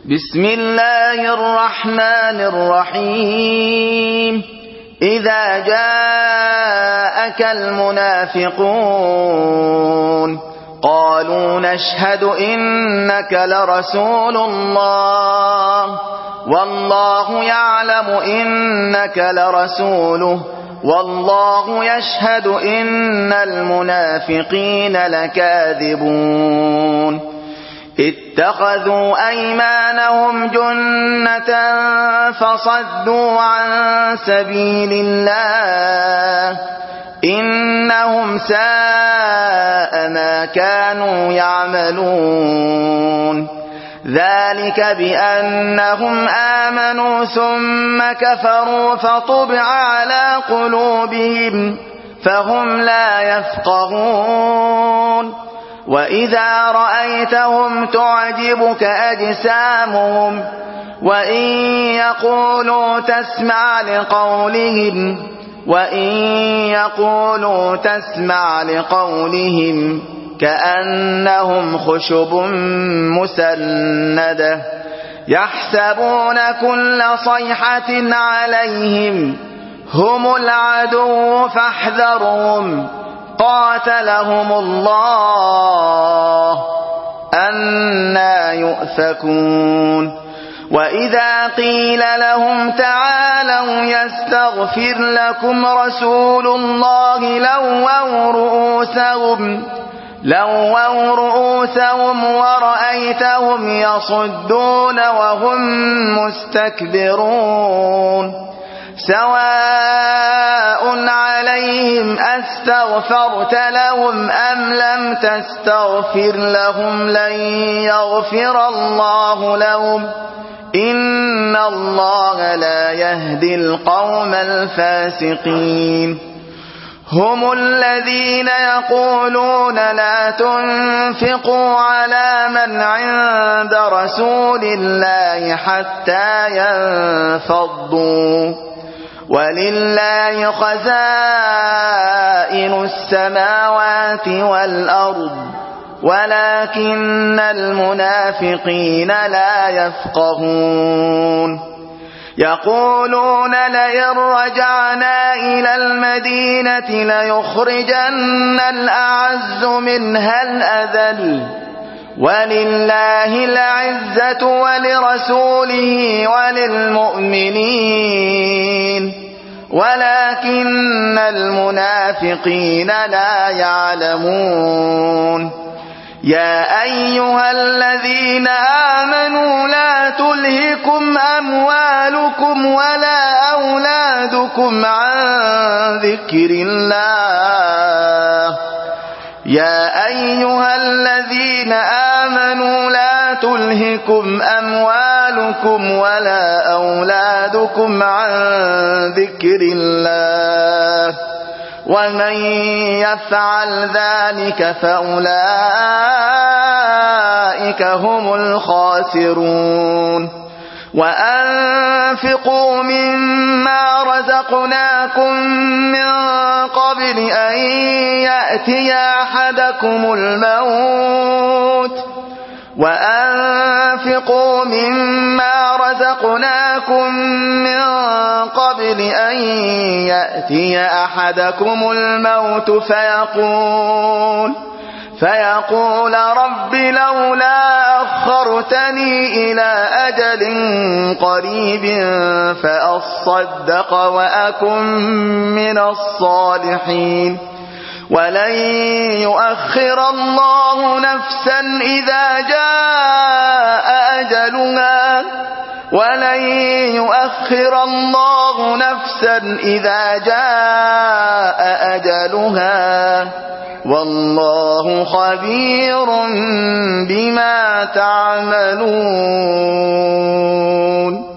بسم الله الرحمن الرحيم إذا جاءك المنافقون قالوا نشهد إنك لرسول الله والله يعلم إنك لرسوله والله يشهد إن المنافقين لكاذبون اتخذوا أيمانهم جنة فصدوا عن سبيل الله إنهم ساء ما كانوا يعملون ذلك بأنهم آمنوا ثم كفروا فطبع على قلوبهم فهم لا يفقهون وإذا رأيتهم تعجبك أجسامهم وإن يقولوا تسمع لقولهم كأنهم خشب مسندة يحسبون كل صيحة عليهم هم العدو فاحذرهم قاتلهم الله أنى يؤفكون وإذا قيل لهم تعالوا يستغفر لكم رسول الله لووا رؤوسهم ورأيتهم يصدون وهم مستكبرون سواء عليهم أستغفرت لهم أم لم تستغفر لهم لن يغفر الله لهم إن الله لا يهدي القوم الفاسقين هم الذين يقولون لا تنفقوا على من عند رسول الله حتى ينفضوا ولله خزائن السماوات والأرض ولكن المنافقين لا يفقهون يقولون لئن رجعنا إلى المدينة ليخرجن الأعز منها الأذل ولله العزة ولرسوله وللمؤمنين ولكن المنافقين لا يعلمون يا أيها الذين آمنوا لا تلهكم أموالكم ولا أولادكم عن ذكر الله يا أيها الذين آمنوا لا تلهكم أموالكم ولا أولادكم عن ذكر الله ومن يفعل ذلك فأولئك هم الخاسرون وأنفقوا مما رزقناكم من قبل أن يأتي أحدكم الموت وأنفقوا مما رزقناكم من قبل أن يأتي أحدكم الموت فيقول رب لولا أخرتني إلى أجل قريب فأصدق وأكن من الصالحين ولن يؤخر الله نفسا إذا جاء أجلها والله خبير بما تعملون